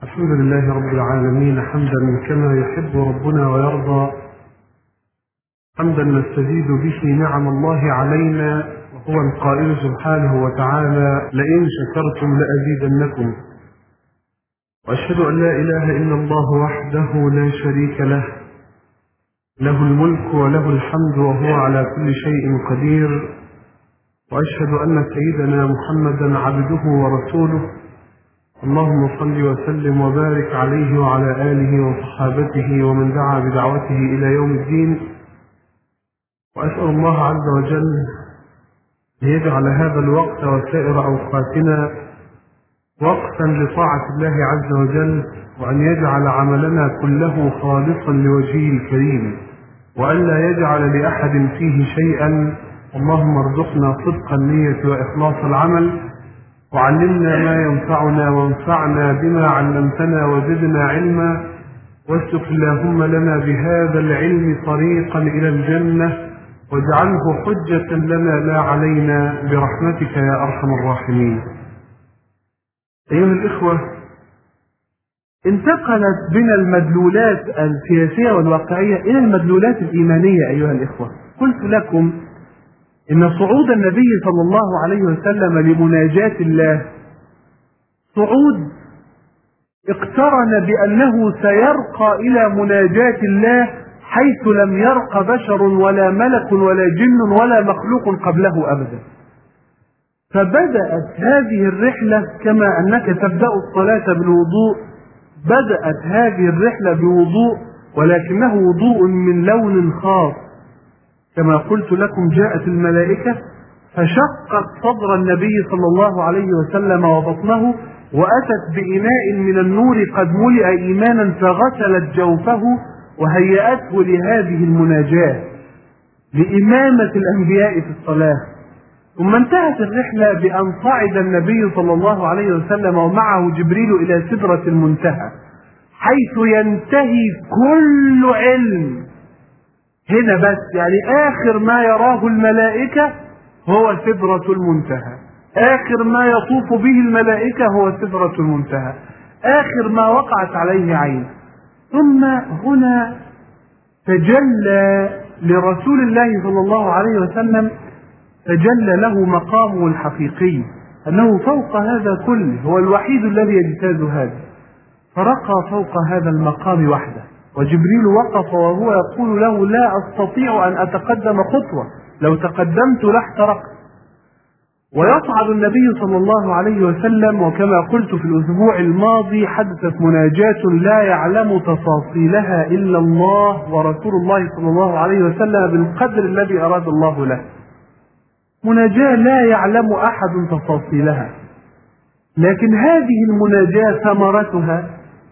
الحمد لله رب العالمين حمدا كما يحب ربنا ويرضى، حمدا نستزيد به نعم الله علينا، وهو القائل سبحانه وتعالى: لئن شكرتم لأزيدنكم. وأشهد أن لا إله إلا الله وحده لا شريك له، له الملك وله الحمد وهو على كل شيء قدير. وأشهد أن سيدنا محمدا عبده ورسوله، اللهم صل وسلم وبارك عليه وعلى آله وصحابته ومن دعا بدعوته إلى يوم الدين. وأسأل الله عز وجل ليجعل هذا الوقت وسائر أوقاتنا وقتا لطاعة الله عز وجل، وأن يجعل عملنا كله خالصا لوجهه الكريم، وأن لا يجعل لأحد فيه شيئا. اللهم ارزقنا صدق النية وإخلاص العمل، وعلمنا ما ينفعنا وانفعنا بما علمتنا وزدنا علما، واسلك اللهم لنا بهذا العلم طريقا إلى الجنة، واجعله حجة لنا لا علينا برحمتك يا أرحم الراحمين. أيها الإخوة، انتقلت بنا المدلولات السياسية والواقعية إلى المدلولات الإيمانية. أيها الإخوة، قلت لكم إن صعود النبي صلى الله عليه وسلم لمناجاة الله صعود اقترن بأنه سيرقى إلى مناجاة الله حيث لم يرق بشر ولا ملك ولا جن ولا مخلوق قبله أبدا. فبدأت هذه الرحلة كما أنك تبدأ الصلاة بالوضوء، بدأت هذه الرحلة بوضوء، ولكنه وضوء من لون خاص. كما قلت لكم، جاءت الملائكة فشقت صدر النبي صلى الله عليه وسلم وبطنه، وأتت بإناء من النور قد ملئ إيمانا فغسلت جوفه وهيأته لهذه المناجاة لإمامة الأنبياء في الصلاة. ثم انتهت الرحلة بأن صعد النبي صلى الله عليه وسلم ومعه جبريل إلى سدرة المنتهى، حيث ينتهي كل علم. هنا بس يعني آخر ما يراه الملائكة هو سدرة المنتهى، آخر ما يطوف به الملائكة هو سدرة المنتهى، آخر ما وقعت عليه عين. ثم هنا تجلى لرسول الله صلى الله عليه وسلم، تجلى له مقامه الحقيقي، أنه فوق هذا كله، هو الوحيد الذي يجتاز هذا، فرقى فوق هذا المقام وحده. وجبريل وقف وهو يقول له: لا أستطيع أن أتقدم خطوة، لو تقدمت لاحترقت. ويصعد النبي صلى الله عليه وسلم، وكما قلت في الأسبوع الماضي حدثت مناجاة لا يعلم تفاصيلها إلا الله ورسول الله صلى الله عليه وسلم بالقدر الذي أراد الله له. مناجاة لا يعلم أحد تفاصيلها، لكن هذه المناجاة ثمرتها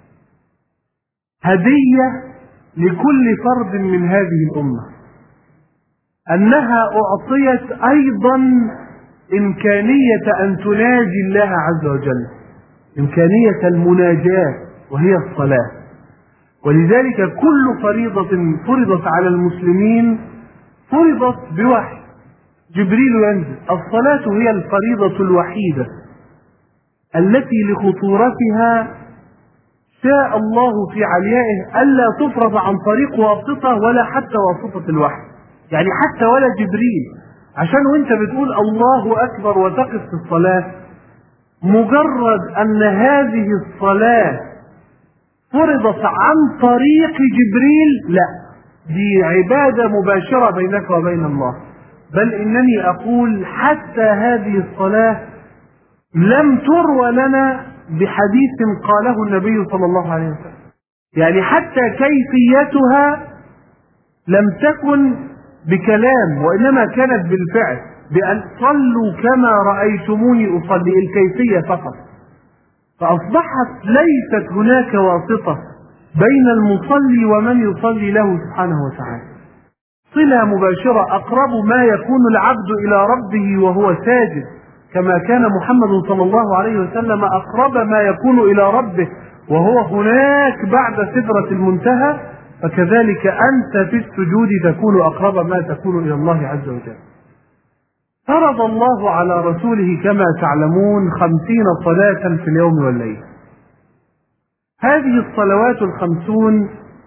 هدية لكل فرد من هذه الأمة، أنها أعطيت أيضا إمكانية أن تناجي الله عز وجل، إمكانية المناجاة وهي الصلاة. ولذلك كل فريضة فرضت على المسلمين فرضت بوحي، جبريل ينزل. الصلاة هي الفريضة الوحيدة التي لخطورتها شاء الله في عليائه ألا تفرض عن طريق واسطة ولا حتى واسطة الوحي، يعني حتى ولا جبريل. عشان وانت بتقول الله أكبر وتقف في الصلاة، مجرد أن هذه الصلاة فرضت عن طريق جبريل، لا، دي عبادة مباشرة بينك وبين الله. بل إنني أقول حتى هذه الصلاة لم تروى لنا بحديث قاله النبي صلى الله عليه وسلم، يعني حتى كيفيتها لم تكن بكلام، وإنما كانت بالفعل، بأن صلوا كما رأيتموني أصلي، الكيفية فقط. فأصبحت ليست هناك واسطة بين المصلي ومن يصلي له سبحانه وتعالى، صلة مباشرة. أقرب ما يكون العبد إلى ربه وهو ساجد، كما كان محمد صلى الله عليه وسلم أقرب ما يكون إلى ربه وهو هناك بعد سدرة المنتهى، فكذلك أنت في السجود تكون أقرب ما تكون إلى الله عز وجل. فرض الله على رسوله كما تعلمون 50 صلاة في اليوم والليل، هذه الصلوات ال50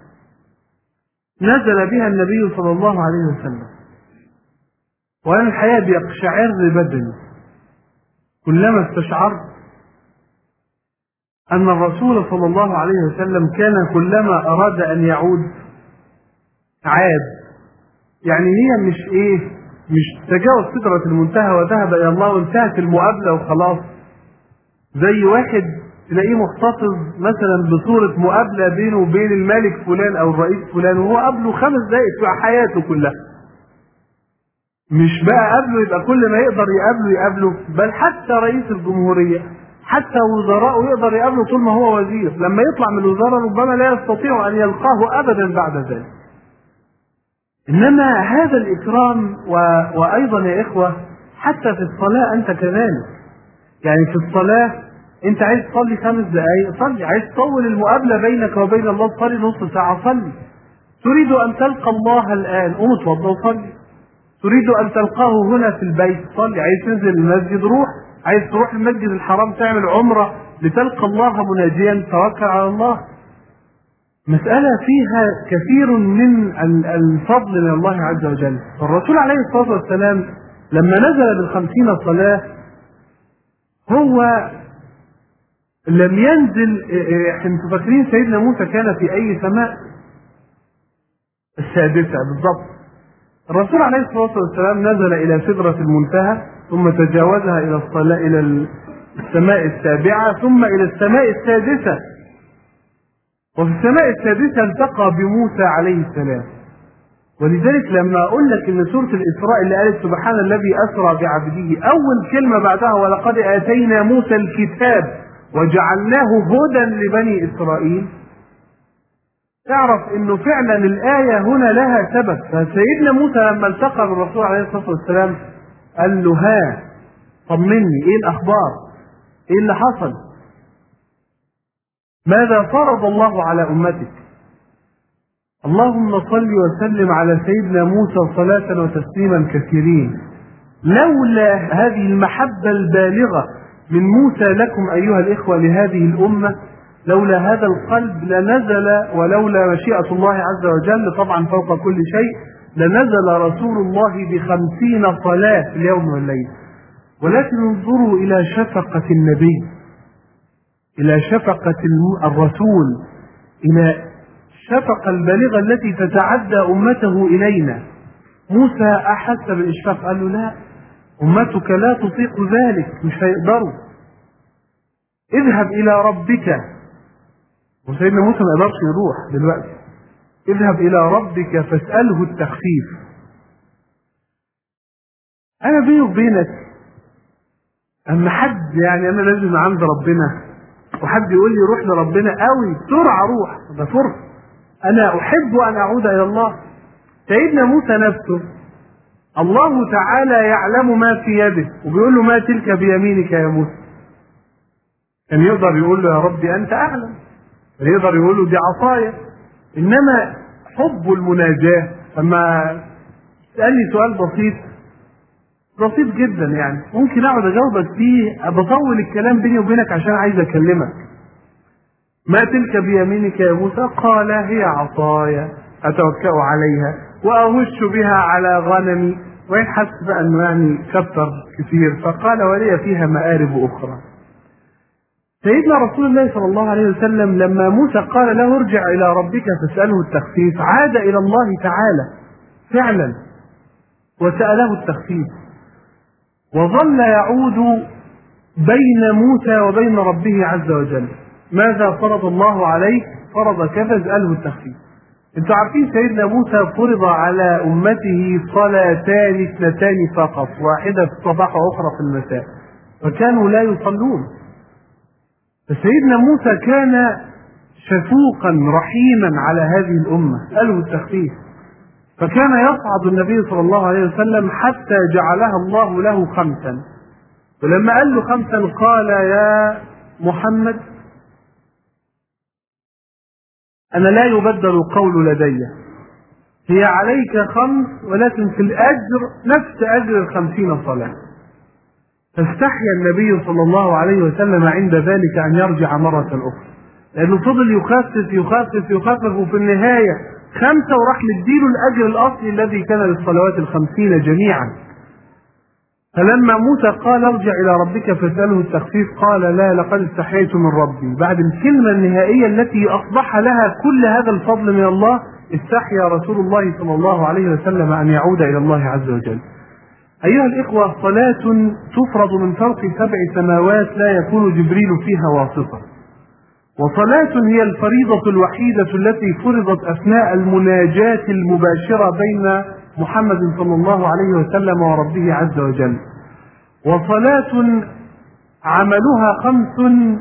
نزل بها النبي صلى الله عليه وسلم، وأنا الحقيقة بيقشعر بدني كلما استشعرت أن الرسول صلى الله عليه وسلم كان كلما أراد أن يعود عاد. يعني هي مش تجاوز سدرة المنتهى وذهب إلى الله وانتهت المقابلة وخلاص، زي واحد تلاقيه محتفظ مثلا بصورة مقابلة بينه وبين الملك فلان أو الرئيس فلان، وهو قبله 5 دقائق في حياته كلها. مش بقى قبله يبقى كل ما يقدر يقابله، بل حتى رئيس الجمهورية حتى وزراءه يقدر يقابله طول ما هو وزير، لما يطلع من الوزارة ربما لا يستطيع أن يلقاه أبدا بعد ذلك. إنما هذا الإكرام وأيضا يا إخوة حتى في الصلاة أنت كذلك. يعني في الصلاة أنت عايز تصلي 5 دقائق صلي، عايز تطول المقابلة بينك وبين الله صلي نص ساعة صلي، تريد أن تلقى الله الآن قوم اتوضى وصلي، تريد أن تلقاه هنا في البيت صلي، عايز تنزل المسجد روح، عايز تروح المسجد الحرام تعمل عمرة لتلقى الله مناجيا توكل على الله. مسألة فيها كثير من الفضل من الله عز وجل. الرسول عليه الصلاة والسلام لما نزل بال50 صلاة هو لم ينزل. انتم فاكرين سيدنا موسى كان في أي سماء؟ السادسة بالضبط. الرسول عليه الصلاة والسلام نزل إلى سدرة المنتهى ثم تجاوزها إلى السماء السابعة ثم إلى السماء السادسة، وفي السماء السادسة التقى بموسى عليه السلام. ولذلك لما أقول لك إن سورة الإسراء اللي قالت سبحان الذي أسرى بعبده أول كلمة بعدها ولقد آتينا موسى الكتاب وجعلناه هدى لبني إسرائيل، تعرف إنه فعلا الآية هنا لها سبب. فسيدنا موسى لما التقى بالرسول عليه الصلاة والسلام قال له ها طمني، إيه الأخبار؟ إيه اللي حصل؟ ماذا فرض الله على أمتك؟ اللهم صل وسلم على سيدنا موسى صلاة وتسليما كثيرين. لولا هذه المحبة البالغة من موسى لكم أيها الإخوة لهذه الأمة، لولا هذا القلب لنزل، ولولا مشيئة الله عز وجل طبعا فوق كل شيء لنزل رسول الله ب50 صلاة في اليوم والليل. ولكن انظروا إلى شفقة النبي، إلى شفقة الرسول، إلى الشفقة البالغة التي تتعدى أمته إلينا. موسى أحس بالإشفاق قال له لا، أمتك لا تطيق ذلك، مش هيقدروا، اذهب إلى ربك. وسيدنا موسى ما يقدرش يروح دلوقتي، اذهب إلى ربك فاسأله التخفيف. أنا بيني وبينك أما حد يعني أنا لازم عند ربنا وحد يقول لي روح لربنا قوي بسرعة روح، ده فرصة، أنا أحب أن أعود إلى الله. سيدنا موسى نفسه الله تعالى يعلم ما في يده وبيقول له ما تلك بيمينك يا موسى. كان يقدر يقول له يا ربي أنت أعلم، يقدر يقول له دي عصايا. إنما حب المناجاة. لما تسألني سؤال بسيط جدا يعني ممكن أقعد أجاوبك فيه، بطول الكلام بيني وبينك عشان عايز أكلمك. ما تلك بيمينك يا موسى؟ قال هي عصايا أتوكأ عليها وأهش بها على غنمي، وإن حس بقى أنه يعني كثر كثير فقال ولي فيها مآرب أخرى. سيدنا رسول الله صلى الله عليه وسلم لما موسى قال له ارجع إلى ربك فاسأله التخفيف عاد إلى الله تعالى فعلا وسأله التخفيف، وظل يعود بين موسى وبين ربه عز وجل. ماذا فرض الله عليك؟ فرض كذا، اسأله التخفيف. انتوا عارفين سيدنا موسى فرض على أمته صلاتان 2 فقط، واحدة في الصباح وأخرى في المساء، فكانوا لا يصلون. فسيدنا موسى كان شفوقا رحيما على هذه الأمة، اسأله التخفيف. فكان يصعد النبي صلى الله عليه وسلم حتى جعلها الله له 5، ولما قال له 5 قال يا محمد أنا لا يبدل القول لدي، هي عليك 5 ولكن في الأجر نفس أجر 50 صلاة. فاستحيا النبي صلى الله عليه وسلم عند ذلك أن يرجع مرة أخرى. لأنه فضل يخفف يخفف يخفف، وفي النهاية 5 وراح مديله الأجر الأصلي الذي كان للصلوات 50 جميعا. فلما موسى قال ارجع إلى ربك فاسأله التخفيف قال لا لقد استحييت من ربي، بعد الكلمة النهائية التي أصبح لها كل هذا الفضل من الله استحيا رسول الله صلى الله عليه وسلم أن يعود إلى الله عز وجل. أيها الإخوة، صلاة تفرض من فوق 7 سماوات لا يكون جبريل فيها واسطة، وصلاة هي الفريضة الوحيدة التي فرضت أثناء المناجاة المباشرة بين محمد صلى الله عليه وسلم وربه عز وجل، وصلاة عملها 5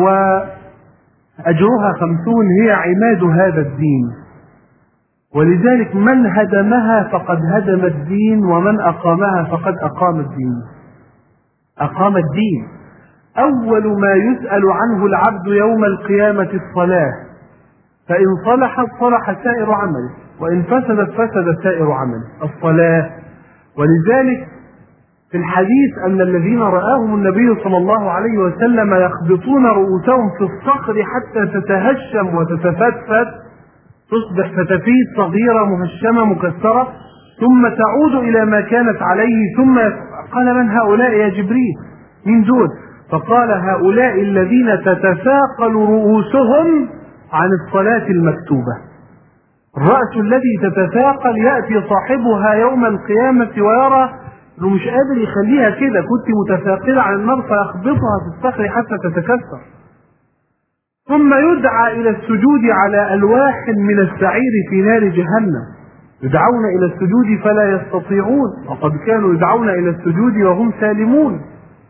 وأجرها 50 هي عماد هذا الدين، ولذلك من هدمها فقد هدم الدين، ومن أقامها فقد أقام الدين. أقام الدين. أول ما يسأل عنه العبد يوم القيامة الصلاة، فإن صلحت صلح سائر عمله، وإن فسدت فسد سائر عمله. الصلاة. ولذلك في الحديث أن الذين رآهم النبي صلى الله عليه وسلم يخبطون رؤوسهم في الصخر حتى تتهشم وتتفتفت، تصبح فتافيت صغيرة مهشمة مكسرة، ثم تعود إلى ما كانت عليه. ثم قال من هؤلاء يا جبريل؟ من دون؟ فقال هؤلاء الذين تتثاقل رؤوسهم عن الصلاة المكتوبة. الرأس الذي تتثاقل يأتي صاحبها يوم القيامة ويرى انه مش قادر يخليها كده، كنت متثاقلة عن النار فيخبطها في الصخر حتى تتكسر. ثم يدعى إلى السجود على ألواح من السعير في نار جهنم، يدعون إلى السجود فلا يستطيعون، وقد كانوا يدعون إلى السجود وهم سالمون.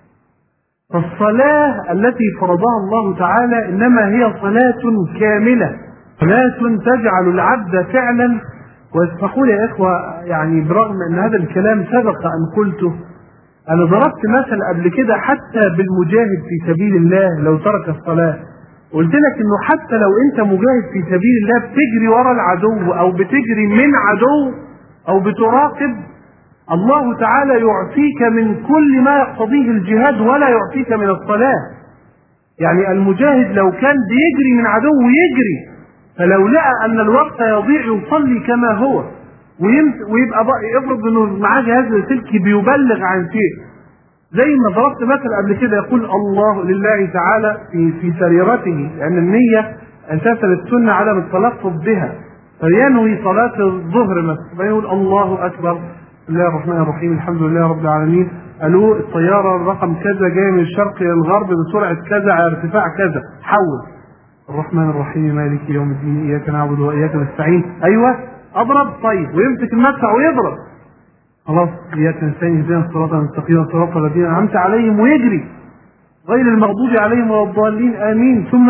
فالصلاة التي فرضها الله تعالى إنما هي صلاة كاملة، صلاة تجعل العبد فعلا. واسمحوا لي يا إخوة، يعني برغم أن هذا الكلام سبق أن قلته، أنا ضربت مثل قبل كده حتى بالمجاهد في سبيل الله لو ترك الصلاة. قلت لك إنه حتى لو أنت مجاهد في سبيل الله بتجري ورا العدو أو بتجري من عدو أو بتراقب، الله تعالى يعطيك من كل ما يقتضيه الجهاد ولا يعطيك من الصلاة. يعني المجاهد لو كان بيجري من عدو يجري، فلو لقى أن الوقت يضيع يصلي كما هو، ويبقى يفرض أنه معاه جهاز لاسلكي بيبلغ عن شيء، زي ما ضربت مثل قبل كده، يقول الله لله تعالى في سريرته، لأن النية أساسا السنة عدم التلفظ بها، فينوي صلاة الظهر مثلا فيقول الله أكبر بسم الله الرحمن الرحيم الحمد لله رب العالمين، ألو الطيارة الرقم كذا جاية من الشرق إلى الغرب بسرعة كذا على ارتفاع كذا، حول الرحمن الرحيم مالك يوم الدين إياك نعبد وإياك نستعين، أيوة أضرب، طيب، ويمسك المدفع ويضرب، خلاص إياك نستعين اهدنا الصراط المستقيم صراط الذين أنعمت عليهم، ويجري غير المغضوب عليهم ولا الضالين آمين، ثم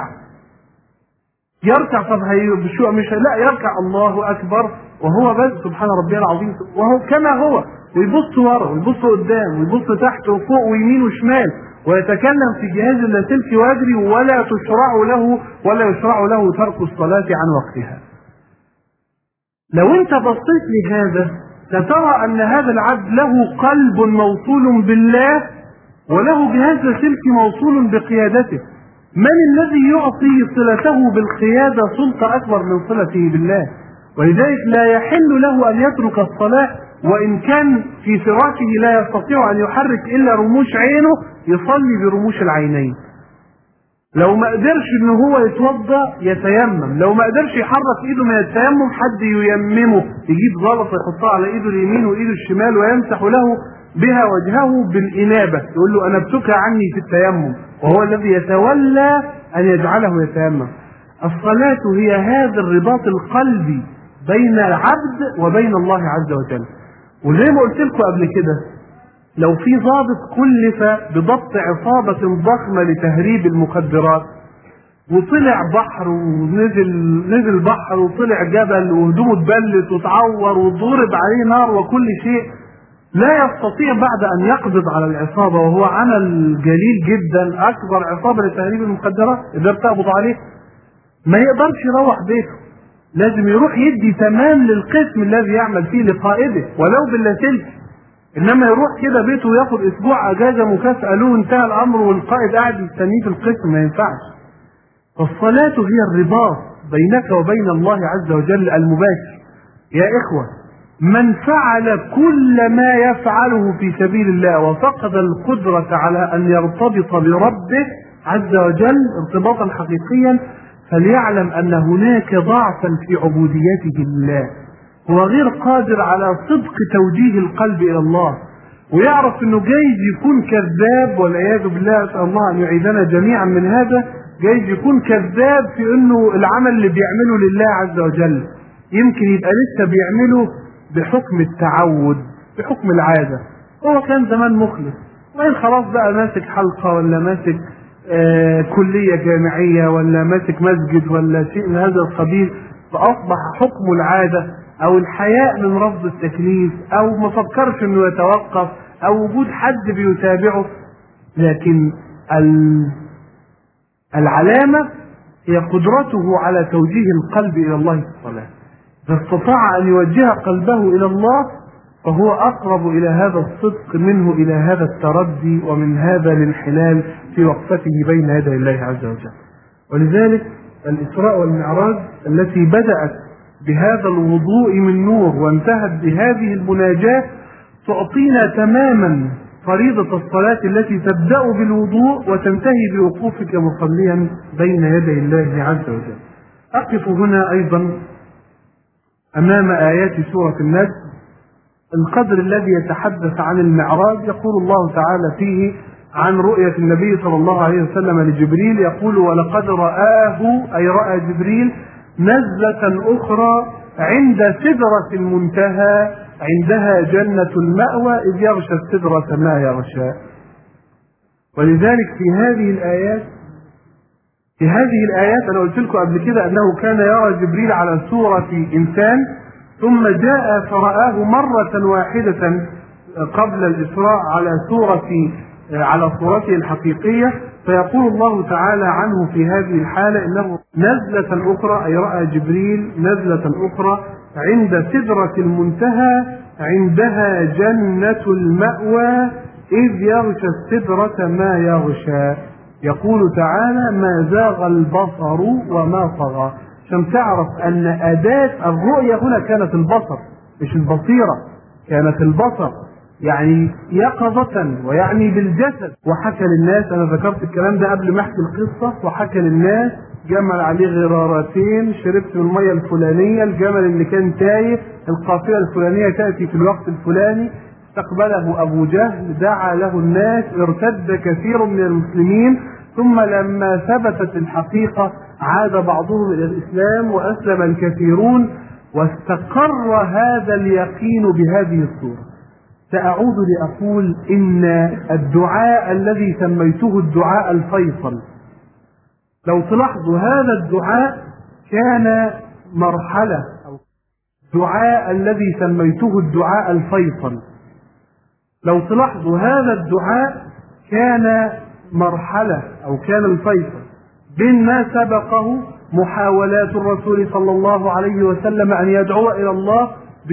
يركع. طب بشو مش لا يركع الله أكبر وهو بس سبحان ربي العظيم وهو كما هو، ويبص ورا ويبص قدام ويبص تحت وفوق ويمين وشمال، ويتكلم في جهاز اللاسلكي ويجري، ولا يشرع له ترك الصلاة عن وقتها. لو انت بصيت لهذا سترى ان هذا العبد له قلب موصول بالله وله جهاز لاسلكي موصول بقيادته. من الذي يعطي صلته بالقيادة سلطة أكبر من صلته بالله؟ ولذلك لا يحل له أن يترك الصلاة، وإن كان في فراشه لا يستطيع أن يحرك إلا رموش عينه يصلي برموش العينين. لو ما قدرش إن هو يتوضأ يتيمم، لو ما قدرش يحرك إيده من التيمم حد ييممه، يجيب زلطة يحطها على إيده اليمين وإيده الشمال ويمسح له بها وجهه بالإنابة، يقول له أنا ابتكى عني في التيمم، وهو الذي يتولى أن يجعله يتيمم. الصلاة هي هذا الرباط القلبي بين العبد وبين الله عز وجل. وزي ما قلت لكم قبل كده، لو في ضابط كلف بضبط عصابة ضخمة لتهريب المخدرات وطلع بحر ونزل بحر وطلع جبل وهدومه اتبلت وتعور وضرب عليه نار وكل شيء، لا يستطيع بعد أن يقبض على العصابة وهو عمل جليل جدا، أكبر عصابة لتهريب المخدرات إذا تقبض عليه، ما يقدرش يروح بيته، لازم يروح يدي تمام للقسم الذي يعمل فيه لقائده ولو باللاسلكي. إنما يروح كده بيته وياخد أسبوع أجازة مكافأة له انتهى الأمر والقائد قاعد يستنيه في القسم، ما ينفعش. فالصلاة هي الرباط بينك وبين الله عز وجل المباشر. يا إخوة، من فعل كل ما يفعله في سبيل الله وفقد القدرة على أن يرتبط بربه عز وجل ارتباطا حقيقيا، فليعلم أن هناك ضعفا في عبوديته لله. هو غير قادر على صدق توجيه القلب إلى الله، ويعرف أنه جايز يكون كذاب، والعياذ بالله، أسأل الله أن يعيذنا جميعا من هذا. جايز يكون كذاب في أنه العمل اللي بيعمله لله عز وجل يمكن يبقى لسه بيعمله بحكم التعود، بحكم العادة. هو كان زمان مخلص، وين خلاص بقى ماسك حلقة ولا ماسك كلية جامعية ولا ماسك مسجد ولا شيء من هذا القبيل، فأصبح حكم العادة أو الحياء من رفض التكليف أو ما فكرش إنه يتوقف أو وجود حد بيتابعه. لكن العلامة هي قدرته على توجيه القلب إلى الله في الصلاة. إذا استطاع أن يوجه قلبه إلى الله فهو أقرب إلى هذا الصدق منه إلى هذا التردي ومن هذا الانحلال في وقفته بين يدي الله عز وجل. ولذلك الإسراء والمعراج التي بدأت بهذا الوضوء من نور وانتهت بهذه المناجاة تعطينا تماما فريضة الصلاة التي تبدأ بالوضوء وتنتهي بوقوفك مصليا بين يدي الله عز وجل. أقف هنا أيضا أمام آيات سورة النجم القدر الذي يتحدث عن المعراج. يقول الله تعالى فيه عن رؤية النبي صلى الله عليه وسلم لجبريل، يقول: ولقد رآه، أي رأى جبريل، نزلة أخرى عند سدرة المنتهى عندها جنة المأوى إذ يغشى السدرة ما يغشى. ولذلك في هذه الآيات أنا قلت لكم قبل كده أنه كان يرى جبريل على صورة إنسان، ثم جاء فرآه مرة واحدة قبل الإسراء على صورته الحقيقية. فيقول الله تعالى عنه في هذه الحالة إنه نزلة أخرى، أي رأى جبريل نزلة أخرى عند سدرة المنتهى عندها جنة المأوى إذ يغشى السدرة ما يغشى. يقول تعالى: ما زاغ البصر وما طغى. عشان تعرف أن أداة الرؤية هنا كانت البصر مش البصيرة، كانت البصر، يعني يقظة ويعني بالجسد. وحكى للناس، أنا ذكرت الكلام ده قبل ما أحكي القصة، وحكى للناس جمل عليه غرارتين، شربت من المية الفلانية، الجمل اللي كان تايه، القافلة الفلانية تأتي في الوقت الفلاني، استقبله أبو جهل، دعا له الناس، ارتد كثير من المسلمين، ثم لما ثبتت الحقيقة عاد بعضهم إلى الإسلام وأسلم الكثيرون، واستقر هذا اليقين بهذه الصورة. سأعود لأقول إن الدعاء الذي سميته الدعاء الفيصل، لو تلاحظوا هذا الدعاء كان مرحلة، أو الدعاء الذي سميته الدعاء الفيصل، لو تلاحظوا هذا الدعاء كان مرحلة أو كان الفيصل بين ما سبقه محاولات الرسول صلى الله عليه وسلم أن يدعو إلى الله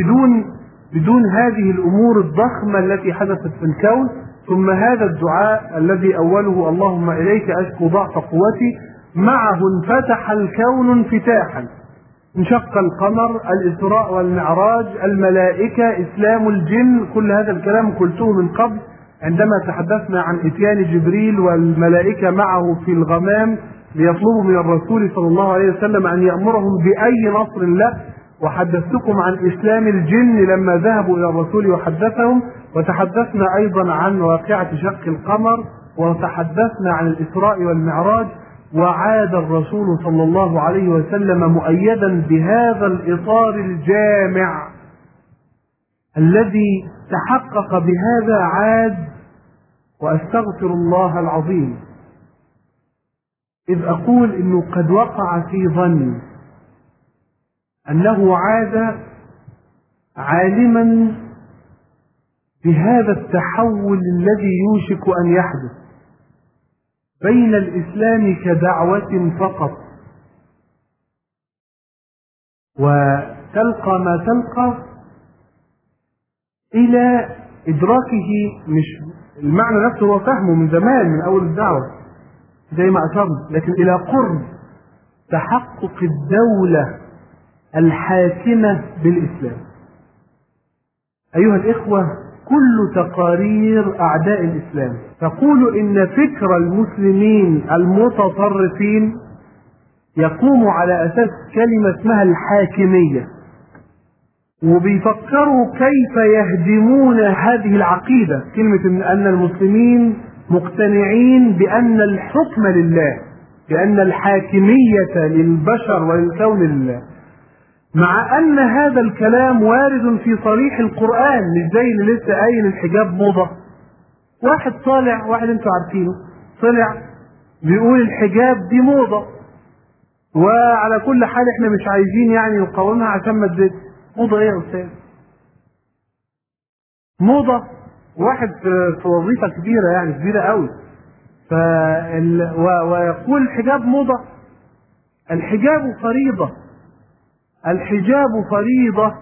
بدون هذه الأمور الضخمة التي حدثت في الكون، ثم هذا الدعاء الذي أوله: اللهم إليك أشكو ضعف قوتي، معه انفتح الكون انفتاحا، انشق القمر، الإسراء والمعراج، الملائكة، إسلام الجن، كل هذا الكلام قلته من قبل عندما تحدثنا عن إتيان جبريل والملائكة معه في الغمام ليطلبوا من الرسول صلى الله عليه وسلم أن يأمرهم بأي نصر له، وحدثتكم عن إسلام الجن لما ذهبوا إلى الرسول وحدثهم، وتحدثنا أيضا عن واقعة شق القمر، وتحدثنا عن الإسراء والمعراج. وعاد الرسول صلى الله عليه وسلم مؤيدا بهذا الإطار الجامع الذي تحقق بهذا عاد. وأستغفر الله العظيم إذ أقول إنه قد وقع في ظني أنه عاد عالما بهذا التحول الذي يوشك أن يحدث بين الإسلام كدعوة فقط، وتلقى ما تلقى، إلى إدراكه، مش المعنى نفسه هو فهمه من زمان من أول الدعوة زي ما أشرنا، لكن إلى قرب تحقق الدولة الحاكمة بالإسلام. أيها الإخوة، كل تقارير أعداء الإسلام تقول إن فكر المسلمين المتطرفين يقوم على أساس كلمة اسمها الحاكمية، وبيفكروا كيف يهدمون هذه العقيدة، كلمة أن المسلمين مقتنعين بأن الحكم لله، بأن الحاكمية للبشر وللكون لله، مع أن هذا الكلام وارد في صريح القرآن. مش زي اللي لسه قايل الحجاب موضة. واحد طالع، واحد انتوا عارفينه، طلع بيقول الحجاب دي موضة، وعلى كل حال احنا مش عايزين يعني نقاومها عشان ما تزيد. موضة ايه يا أستاذ؟ موضة واحد في وظيفة كبيرة، يعني كبيرة قوي، ويقول الحجاب موضة. الحجاب فريضة، الحجاب فريضة.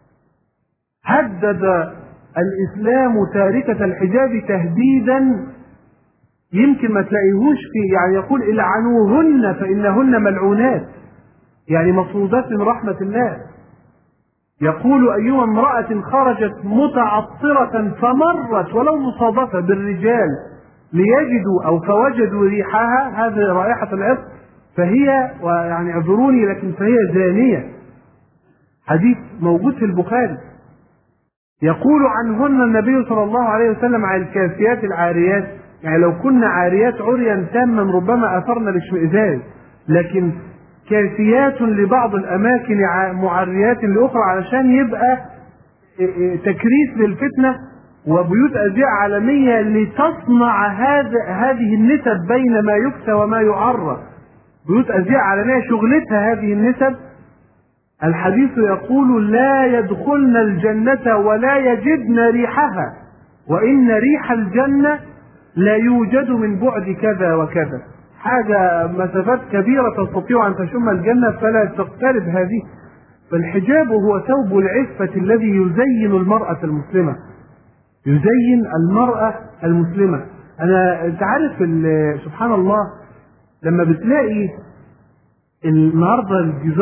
هدد الإسلام تاركة الحجاب تهديدا يمكن ما تلاقيهوش في، يعني يقول العنوهن فإنهن ملعونات، يعني مطرودات من رحمة الله. يقول أيما امرأة خرجت متعطرة فمرت ولو مصادفة بالرجال ليجدوا أو فوجدوا ريحها، هذه رائحة العطر، فهي، ويعني اعذروني لكن فهي زانية. حديث موجود في البخاري. يقول عنهن النبي صلى الله عليه وسلم عن الكاسيات العاريات، يعني لو كنا عاريات عريا تاما ربما أثرنا الاشمئزاز، لكن كاسيات لبعض الأماكن معريات لأخرى علشان يبقى تكريس للفتنة، وبيوت أزياء عالمية لتصنع هذه النسب بين ما يكسى وما يعرى. بيوت أزياء عالمية شغلتها هذه النسب. الحديث يقول لا يدخلن الجنة ولا يجدن ريحها، وإن ريح الجنة لا يوجد من بعد كذا وكذا، حاجة مسافات كبيرة تستطيع أن تشم الجنة فلا تقترب هذه. فالحجاب هو ثوب العفة الذي يزين المرأة المسلمة، يزين المرأة المسلمة. أنت عارف سبحان الله، لما بتلاقي النهارده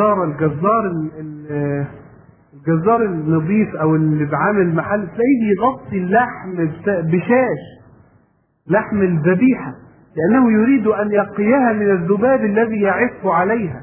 الجزار النظيف او اللي بعامل محل، تلاقيه بيغطي اللحم بشاش، لحم الذبيحه، لانه يريد ان يقيها من الذباب الذي يعف عليها.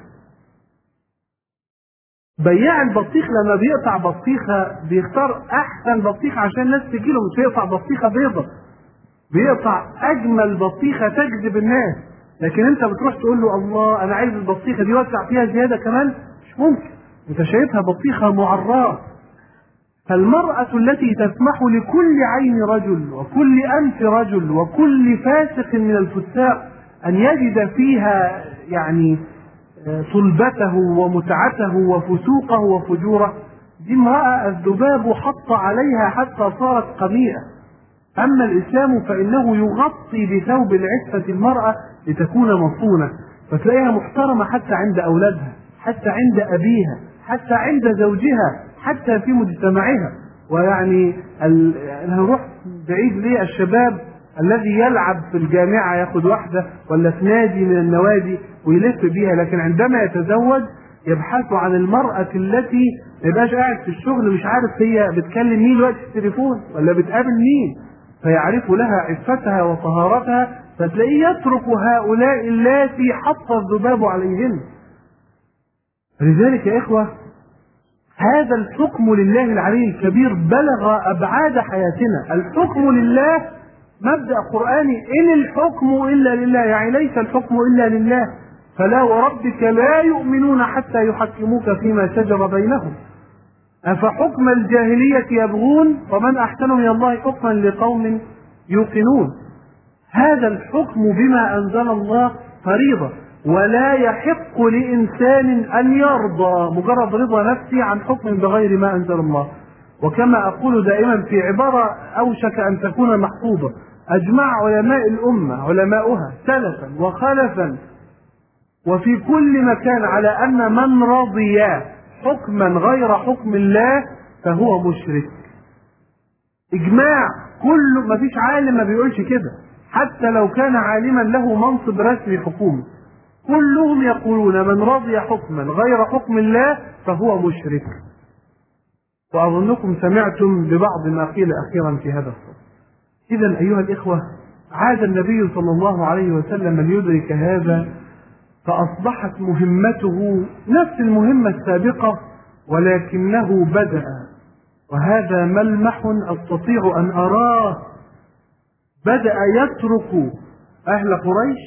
بياع البطيخ لما بيقطع بطيخه بيختار احسن بطيخه عشان الناس تجيله، مش بيقطع بطيخه بيضه، بيقطع اجمل بطيخه تجذب الناس. لكن انت بتروح تقول له الله انا عايز البطيخه دي وسع فيها زياده كمان، مش ممكن، انت شايفها بطيخه معراه. فالمرأة التي تسمح لكل عين رجل وكل أنف رجل وكل فاسق من الفساق أن يجد فيها يعني صلبته ومتعته وفسوقه وفجوره، دي امرأة الذباب حط عليها حتى صارت قميئة. أما الإسلام فإنه يغطي بثوب العفة المرأة لتكون مصونة، فتلاقيها محترمة حتى عند أولادها، حتى عند أبيها، حتى عند زوجها، حتى في مجتمعها. ويعني هنروح بعيد ليه؟ الشباب الذي يلعب في الجامعة ياخد واحدة ولا في نادي من النوادي ويلف بيها، لكن عندما يتزوج يبحث عن المرأة التي ما يبقاش قاعد في الشغل مش عارف هي بتكلم مين دلوقتي في التليفون ولا بتقابل مين، فيعرف لها عفتها وطهارتها، فتلاقيه يترك هؤلاء اللاتي حط الذباب عليهن. لذلك يا إخوة هذا الحكم لله العلي الكبير بلغ أبعاد حياتنا. الحكم لله مبدأ قرآني، إن الحكم إلا لله، يعني ليس الحكم إلا لله. فلا وربك لا يؤمنون حتى يحكموك فيما شجر بينهم أفحكم الجاهلية يبغون ومن أحسن من الله حكما لقوم يوقنون. هذا الحكم بما أنزل الله فريضة، ولا يحق لإنسان أن يرضى مجرد رضا نفسي عن حكم بغير ما أنزل الله. وكما أقول دائما في عبارة أوشك أن تكون محفوظة، أجمع علماء الأمة علماؤها سلفا وخلفا وفي كل مكان على أن من رضي حكما غير حكم الله فهو مشرك. إجماع، كله، ما فيش عالم ما بيقولش كده، حتى لو كان عالما له منصب رسمي حكومي. كلهم يقولون من رضي حكما غير حكم الله فهو مشرك. وأظنكم سمعتم ببعض ما قيل أخيرا في هذا الصدد. إذا أيها الإخوة، عاد النبي صلى الله عليه وسلم ليدرك هذا، فأصبحت مهمته نفس المهمة السابقة، ولكنه بدأ، وهذا ملمح أستطيع أن أراه، بدأ يترك أهل قريش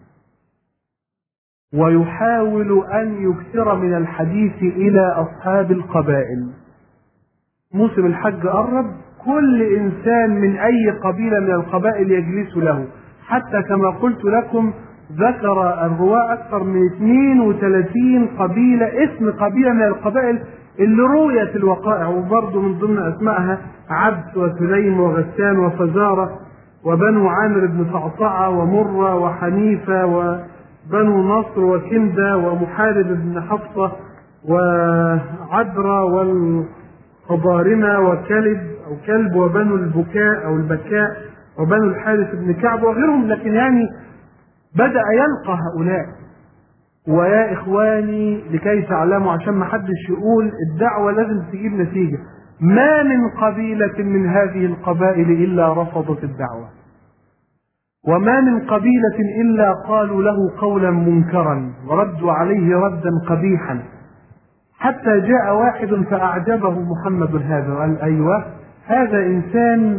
ويحاول أن يكثر من الحديث إلى أصحاب القبائل. موسم الحج قرب، كل إنسان من أي قبيلة من القبائل يجلس له، حتى كما قلت لكم ذكر الرواة أكثر من 32 قبيلة، اسم قبيلة من القبائل اللي رويت الوقائع، وبرضه من ضمن أسمائها عبد وسليم وغسان وفزارة وبنو عامر بن صعصعة ومرة وحنيفة وبنو نصر وكندة ومحارب بن حفصة وعدرة والخضارمة وكلب أو كلب وبنو البكاء أو البكاء وبنو الحارث بن كعب وغيرهم. لكن يعني بدأ يلقى هؤلاء. ويا إخواني لكي تعلموا، عشان ما حدش يقول الدعوة لازم تجيب نتيجة، ما من قبيلة من هذه القبائل إلا رفضت الدعوة، وما من قبيلة إلا قالوا له قولا منكرا وردوا عليه ردا قبيحا، حتى جاء واحد فأعجبه محمد هذا وقال أيوة هذا إنسان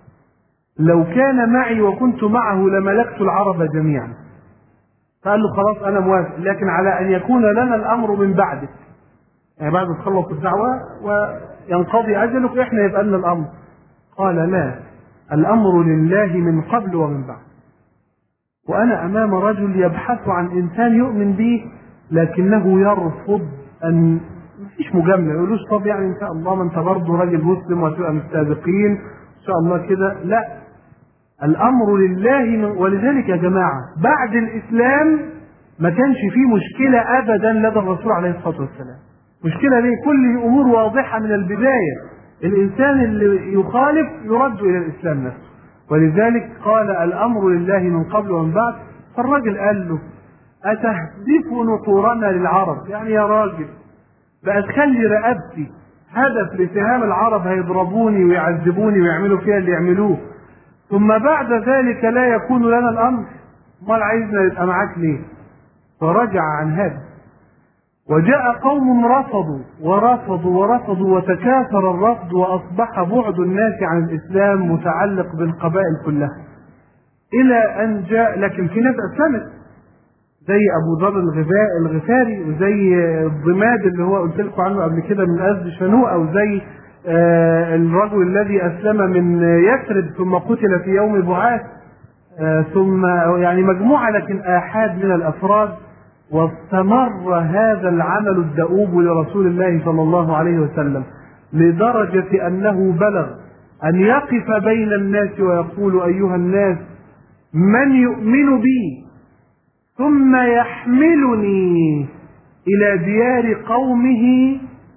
لو كان معي وكنت معه لملكت العرب جميعا. فقال له خلاص أنا موافق، لكن على أن يكون لنا الأمر من بعدك، يعني بعد ما تخلص الدعوة وينقضي أجلك إحنا يبقى لنا الأمر. قال لا، الأمر لله من قبل ومن بعد، وأنا أمام رجل يبحث عن إنسان يؤمن به لكنه يرفض أن، مفيش مجاملة، يقولوش طب يعني إن شاء الله ما أنت برضه راجل مسلم وهتبقى من السابقين إن شاء الله كده، لا، الأمر لله. ولذلك يا جماعة بعد الإسلام ما كانش فيه مشكلة أبدا لدى الرسول عليه الصلاة والسلام. مشكلة ليه؟ كل أمور واضحة من البداية، الإنسان اللي يخالف يرد إلى الإسلام نفسه. ولذلك قال الأمر لله من قبل ومن بعد. فالراجل قال له أتهدف نحورنا للعرب؟ يعني يا راجل بقى تخلي رقبتي هدف لاتهام العرب، هيضربوني ويعذبوني ويعملوا فيها اللي يعملوه، ثم بعد ذلك لا يكون لنا الأمر؟ امال عايزنا يبقى معاك ليه؟ فرجع عن هذا، وجاء قوم رفضوا ورفضوا ورفضوا وتكاثر الرفض، وأصبح بعد الناس عن الإسلام متعلق بالقبائل كلها، إلى أن جاء، لكن في ناس أسلمت زي أبو ذر الغفاري، وزي الضماد اللي هو قلت لكم عنه قبل كده من أسد شنوء، أو زي الرجل الذي أسلم من يثرب ثم قتل في يوم بعاث، ثم يعني مجموعة لكن آحاد من الأفراد. واستمر هذا العمل الدؤوب لرسول الله صلى الله عليه وسلم لدرجة أنه بلغ أن يقف بين الناس ويقول أيها الناس من يؤمن بي ثم يحملني إلى ديار قومه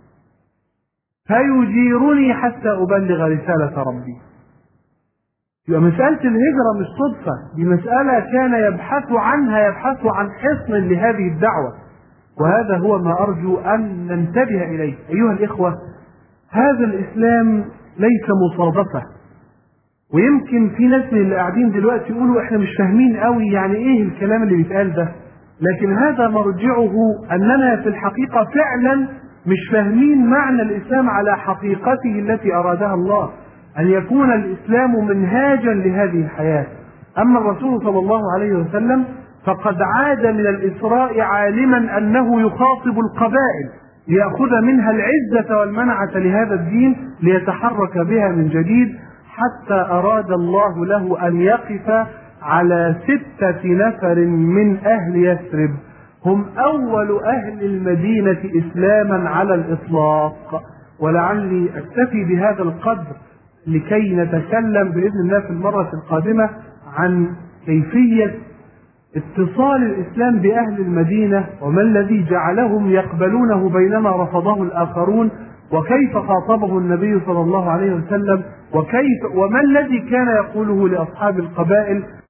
فيجيرني حتى أبلغ رسالة ربي. يبقى مسألة الهجرة مش صدفة، دي مسألة كان يبحث عنها، يبحث عن حصن لهذه الدعوة، وهذا هو ما أرجو أن ننتبه إليه. أيها الإخوة، هذا الإسلام ليس مصادفة. ويمكن في ناس من اللي قاعدين دلوقتي يقولوا إحنا مش فاهمين قوي يعني إيه الكلام اللي بيتقال ده، لكن هذا مرجعه أننا في الحقيقة فعلا مش فاهمين معنى الإسلام على حقيقته التي أرادها الله، أن يكون الإسلام منهاجا لهذه الحياة. أما الرسول صلى الله عليه وسلم فقد عاد من الإسراء عالما أنه يخاطب القبائل ليأخذ منها العزة والمنعة لهذا الدين ليتحرك بها من جديد، حتى أراد الله له أن يقف على 6 نفر من أهل يثرب، هم أول أهل المدينة إسلاما على الإطلاق. ولعلي أكتفي بهذا القدر لكي نتكلم بإذن الله في المرة القادمة عن كيفية اتصال الإسلام بأهل المدينة، وما الذي جعلهم يقبلونه بينما رفضه الآخرون، وكيف خاطبه النبي صلى الله عليه وسلم، وما الذي كان يقوله لأصحاب القبائل.